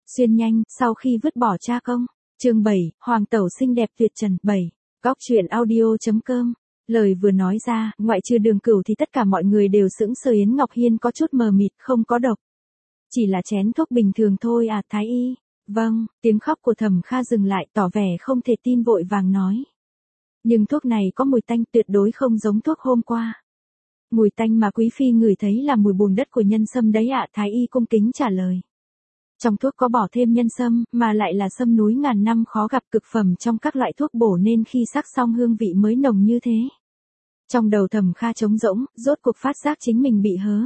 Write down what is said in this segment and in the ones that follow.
Xuyên nhanh, sau khi vứt bỏ cha công. Chương 7, Hoàng tẩu xinh đẹp tuyệt trần. 7. Góc truyện audio.com. Lời vừa nói ra, ngoại trừ Đường Cửu thì tất cả mọi người đều sững sờ. Yến Ngọc Hiên có chút mờ mịt, không có độc. Chỉ là chén thuốc bình thường thôi à, Thái y. Vâng, tiếng khóc của Thẩm Kha dừng lại, tỏ vẻ không thể tin, vội vàng nói. Nhưng thuốc này có mùi tanh, tuyệt đối không giống thuốc hôm qua. Mùi tanh mà quý phi ngửi thấy là mùi bùn đất của nhân sâm đấy ạ, Thái y cung kính trả lời. Trong thuốc có bỏ thêm nhân sâm, mà lại là sâm núi ngàn năm khó gặp, cực phẩm trong các loại thuốc bổ, nên khi sắc xong hương vị mới nồng như thế. Trong đầu Thẩm Kha trống rỗng, rốt cuộc phát giác chính mình bị hớ.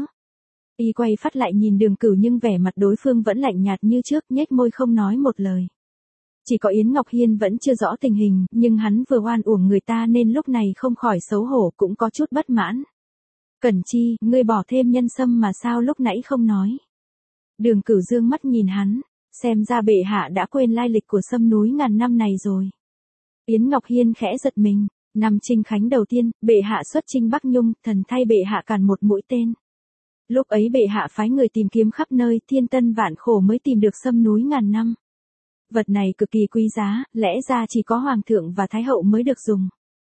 Y quay phát lại nhìn Đường Cửu, nhưng vẻ mặt đối phương vẫn lạnh nhạt như trước, nhếch môi không nói một lời. Chỉ có Yến Ngọc Hiên vẫn chưa rõ tình hình, nhưng hắn vừa oan uổng người ta nên lúc này không khỏi xấu hổ, cũng có chút bất mãn. Cẩn Chi, ngươi bỏ thêm nhân sâm mà sao lúc nãy không nói? Đường Cửu dương mắt nhìn hắn, xem ra bệ hạ đã quên lai lịch của sâm núi ngàn năm này rồi. Yến Ngọc Hiên khẽ giật mình, năm Trinh Khánh đầu tiên, bệ hạ xuất chinh Bắc Nhung, thần thay bệ hạ càn một mũi tên. Lúc ấy bệ hạ phái người tìm kiếm khắp nơi, thiên tân vạn khổ mới tìm được sâm núi ngàn năm. Vật này cực kỳ quý giá, lẽ ra chỉ có hoàng thượng và thái hậu mới được dùng.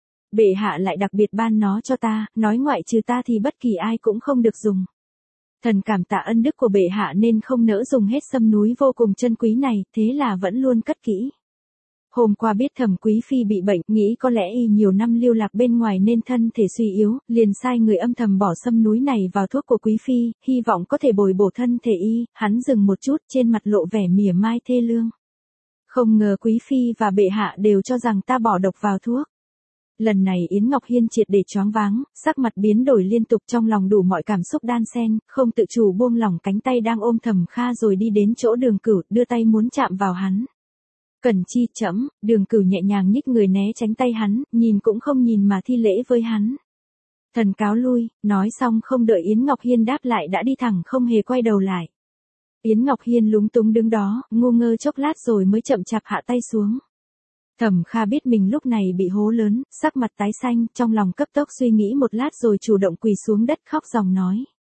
Bệ hạ lại đặc biệt ban nó cho ta, nói ngoại trừ ta thì bất kỳ ai cũng không được dùng. Thần cảm tạ ân đức của bệ hạ nên không nỡ dùng hết sâm núi vô cùng chân quý này, thế là vẫn luôn cất kỹ. Hôm qua biết Thẩm quý phi bị bệnh, nghĩ có lẽ y nhiều năm lưu lạc bên ngoài nên thân thể suy yếu, liền sai người âm thầm bỏ sâm núi này vào thuốc của quý phi, hy vọng có thể bồi bổ thân thể y. Hắn dừng một chút, trên mặt lộ vẻ mỉa mai thê lương. Không ngờ quý phi và bệ hạ đều cho rằng ta bỏ độc vào thuốc. Lần này Yến Ngọc Hiên triệt để choáng váng, sắc mặt biến đổi liên tục, trong lòng đủ mọi cảm xúc đan xen, không tự chủ buông lỏng cánh tay đang ôm Thẩm Kha rồi đi đến chỗ Đường Cửu, đưa tay muốn chạm vào hắn. Cẩn Chi, chẫm. Đường Cửu nhẹ nhàng nhích người né tránh tay hắn, nhìn cũng không nhìn mà thi lễ với hắn. Thần cáo lui. Nói xong không đợi Yến Ngọc Hiên đáp lại đã đi thẳng, không hề quay đầu lại. Yến Ngọc Hiên lúng túng đứng đó, ngu ngơ chốc lát rồi mới chậm chạp hạ tay xuống. Thẩm Kha biết mình lúc này bị hố lớn, sắc mặt tái xanh, trong lòng cấp tốc suy nghĩ một lát rồi chủ động quỳ xuống đất khóc ròng nói.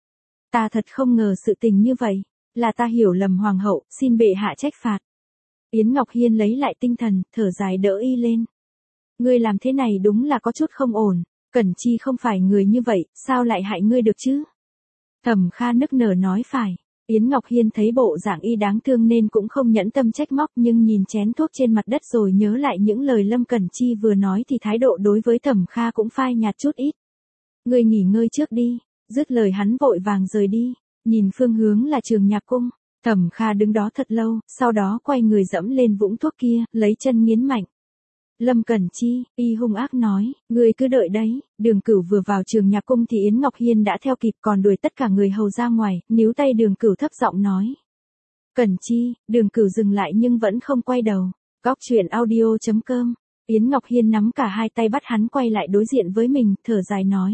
Ta thật không ngờ sự tình như vậy, là ta hiểu lầm hoàng hậu, xin bệ hạ trách phạt. Yến Ngọc Hiên lấy lại tinh thần, thở dài đỡ y lên. Ngươi làm thế này đúng là có chút không ổn, Cẩn Chi không phải người như vậy, sao lại hại ngươi được chứ? Thẩm Kha nức nở nói phải. Yến Ngọc Hiên thấy bộ dạng y đáng thương nên cũng không nhẫn tâm trách móc, nhưng nhìn chén thuốc trên mặt đất rồi nhớ lại những lời Lâm Cẩn Chi vừa nói thì thái độ đối với Thẩm Kha cũng phai nhạt chút ít. Ngươi nghỉ ngơi trước đi, dứt lời hắn vội vàng rời đi, nhìn phương hướng là Trường Nhạc Cung. Thẩm Kha đứng đó thật lâu, sau đó quay người dẫm lên vũng thuốc kia, lấy chân nghiến mạnh. Lâm Cẩn Chi, y hung ác nói, ngươi cứ đợi đấy. Đường Cửu vừa vào Trường Nhạc Cung thì Yến Ngọc Hiên đã theo kịp, còn đuổi tất cả người hầu ra ngoài, níu tay Đường Cửu thấp giọng nói. Cẩn Chi. Đường Cửu dừng lại nhưng vẫn không quay đầu. Góc truyện audio.com. Yến Ngọc Hiên nắm cả hai tay bắt hắn quay lại đối diện với mình, thở dài nói.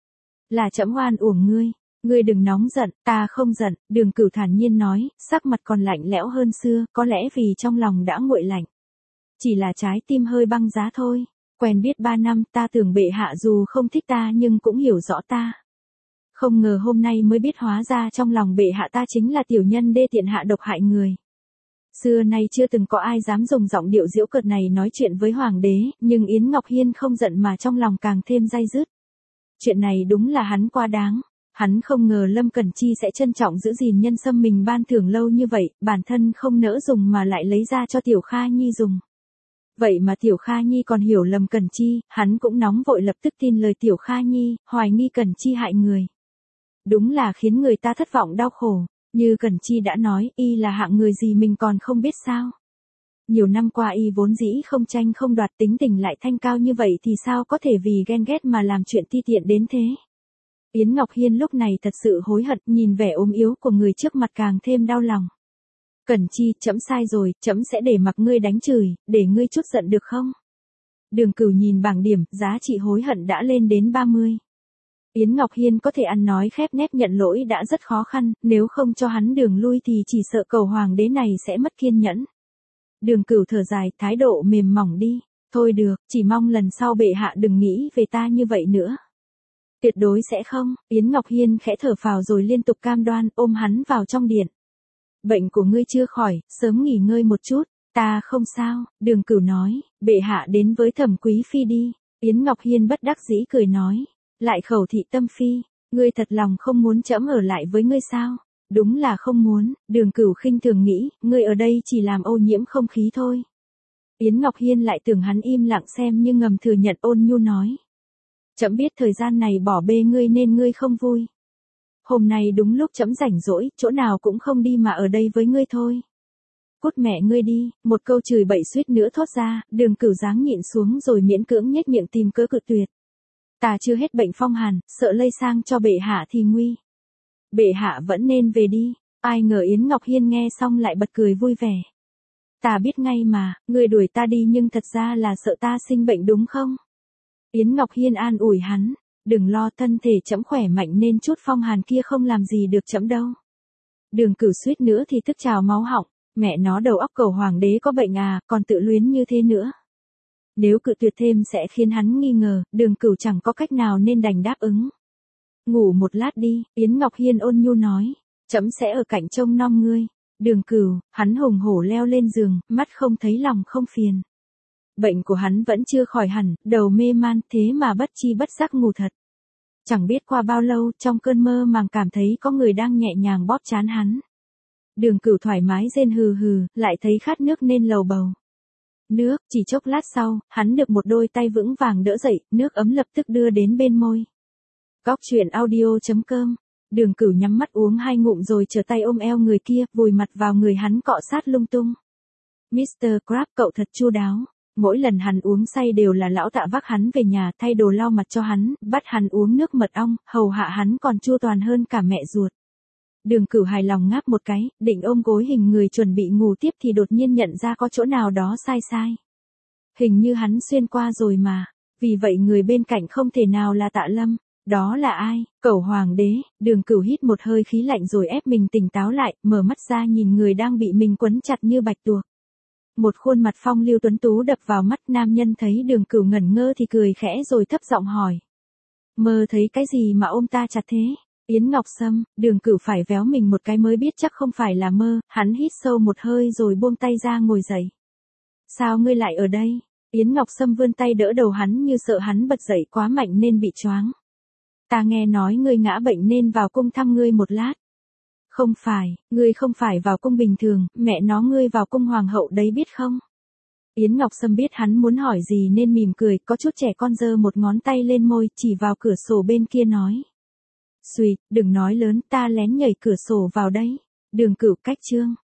Là trẫm oan uổng ngươi. Ngươi đừng nóng giận, ta không giận. Đường Cửu thản nhiên nói, sắc mặt còn lạnh lẽo hơn xưa, có lẽ vì trong lòng đã nguội lạnh. Chỉ là trái tim hơi băng giá thôi. Quen biết 3 năm, ta tưởng bệ hạ dù không thích ta nhưng cũng hiểu rõ ta. Không ngờ hôm nay mới biết hóa ra trong lòng bệ hạ ta chính là tiểu nhân đê tiện hạ độc hại người. Xưa nay chưa từng có ai dám dùng giọng điệu giễu cợt này nói chuyện với hoàng đế, nhưng Yến Ngọc Hiên không giận mà trong lòng càng thêm day dứt. Chuyện này đúng là hắn quá đáng. Hắn không ngờ Lâm Cẩn Chi sẽ trân trọng giữ gìn nhân sâm mình ban thưởng lâu như vậy, bản thân không nỡ dùng mà lại lấy ra cho Tiểu Kha Nhi dùng. Vậy mà Tiểu Kha Nhi còn hiểu lầm Cẩn Chi, hắn cũng nóng vội lập tức tin lời Tiểu Kha Nhi, hoài nghi Cẩn Chi hại người. Đúng là khiến người ta thất vọng đau khổ, như Cẩn Chi đã nói, y là hạng người gì mình còn không biết sao. Nhiều năm qua y vốn dĩ không tranh không đoạt, tính tình lại thanh cao như vậy thì sao có thể vì ghen ghét mà làm chuyện ti tiện đến thế. Yến Ngọc Hiên lúc này thật sự hối hận, nhìn vẻ ốm yếu của người trước mặt càng thêm đau lòng. Cẩn Chi, trẫm sai rồi, trẫm sẽ để mặc ngươi đánh chửi, để ngươi chút giận được không? Đường Cửu nhìn bảng điểm, giá trị hối hận đã lên đến 30. Yến Ngọc Hiên có thể ăn nói khép nép nhận lỗi đã rất khó khăn, nếu không cho hắn đường lui thì chỉ sợ cầu hoàng đế này sẽ mất kiên nhẫn. Đường Cửu thở dài, thái độ mềm mỏng đi. Thôi được, chỉ mong lần sau bệ hạ đừng nghĩ về ta như vậy nữa. Tuyệt đối sẽ không. Yến Ngọc Hiên khẽ thở phào rồi liên tục cam đoan, ôm hắn vào trong điện. Bệnh của ngươi chưa khỏi, sớm nghỉ ngơi một chút. Ta không sao, Đường Cửu nói, bệ hạ đến với Thẩm Quý Phi đi. Yến Ngọc Hiên bất đắc dĩ cười nói, lại khẩu thị tâm phi, ngươi thật lòng không muốn trẫm ở lại với ngươi sao? Đúng là không muốn, Đường Cửu khinh thường nghĩ, ngươi ở đây chỉ làm ô nhiễm không khí thôi. Yến Ngọc Hiên lại tưởng hắn im lặng xem nhưng ngầm thừa nhận, ôn nhu nói. Trẫm biết thời gian này bỏ bê ngươi nên ngươi không vui. Hôm nay đúng lúc trẫm rảnh rỗi, chỗ nào cũng không đi mà ở đây với ngươi thôi. Cút mẹ ngươi đi, một câu chửi bậy suýt nữa thốt ra, Đường Cửu dáng nhịn xuống rồi miễn cưỡng nhếch miệng tìm cớ cự tuyệt. Ta chưa hết bệnh phong hàn, sợ lây sang cho bệ hạ thì nguy. Bệ hạ vẫn nên về đi. Ai ngờ Yến Ngọc Hiên nghe xong lại bật cười vui vẻ. Ta biết ngay mà, ngươi đuổi ta đi nhưng thật ra là sợ ta sinh bệnh đúng không? Yến Ngọc Hiên an ủi hắn, đừng lo, thân thể trẫm khỏe mạnh nên chút phong hàn kia không làm gì được trẫm đâu. Đường Cửu suýt nữa thì tức trào máu họng, mẹ nó đầu óc cầu hoàng đế có bệnh à, còn tự luyến như thế nữa. Nếu cự tuyệt thêm sẽ khiến hắn nghi ngờ, Đường Cửu chẳng có cách nào nên đành đáp ứng. Ngủ một lát đi, Yến Ngọc Hiên ôn nhu nói, trẫm sẽ ở cạnh trông nom ngươi. Đường Cửu, hắn hùng hổ leo lên giường, mắt không thấy lòng không phiền. Bệnh của hắn vẫn chưa khỏi hẳn, đầu mê man thế mà bất chi bất giác ngủ thật. Chẳng biết qua bao lâu, trong cơn mơ màng cảm thấy có người đang nhẹ nhàng bóp trán hắn. Đường Cửu thoải mái rên hừ hừ, lại thấy khát nước nên lầu bầu. Nước, chỉ chốc lát sau, hắn được một đôi tay vững vàng đỡ dậy, nước ấm lập tức đưa đến bên môi. Góc truyện audio.com. Đường Cửu nhắm mắt uống 2 ngụm rồi trở tay ôm eo người kia, vùi mặt vào người hắn cọ sát lung tung. Mr. Crab cậu thật chu đáo. Mỗi lần hắn uống say đều là lão Tạ vác hắn về nhà, thay đồ lau mặt cho hắn, bắt hắn uống nước mật ong, hầu hạ hắn còn chu toàn hơn cả mẹ ruột. Đường Cửu hài lòng ngáp một cái, định ôm gối hình người chuẩn bị ngủ tiếp thì đột nhiên nhận ra có chỗ nào đó sai sai. Hình như hắn xuyên qua rồi mà, vì vậy người bên cạnh không thể nào là Tạ Lâm. Đó là ai? Cẩu hoàng đế. Đường Cửu hít một hơi khí lạnh rồi ép mình tỉnh táo lại, mở mắt ra nhìn người đang bị mình quấn chặt như bạch tuộc. Một khuôn mặt phong lưu tuấn tú đập vào mắt, nam nhân thấy Đường Cửu ngẩn ngơ thì cười khẽ rồi thấp giọng hỏi. Mơ thấy cái gì mà ôm ta chặt thế? Yến Ngọc Sâm, Đường Cửu phải véo mình một cái mới biết chắc không phải là mơ, hắn hít sâu một hơi rồi buông tay ra ngồi dậy. Sao ngươi lại ở đây? Yến Ngọc Sâm vươn tay đỡ đầu hắn như sợ hắn bật dậy quá mạnh nên bị choáng. Ta nghe nói ngươi ngã bệnh nên vào cung thăm ngươi một lát. Không phải, ngươi không phải vào cung bình thường, mẹ nó ngươi vào cung hoàng hậu đấy biết không? Yến Ngọc Sâm biết hắn muốn hỏi gì nên mỉm cười, có chút trẻ con giơ một ngón tay lên môi, chỉ vào cửa sổ bên kia nói. Xùi, đừng nói lớn, ta lén nhảy cửa sổ vào đấy. Đường Cửu cách chương.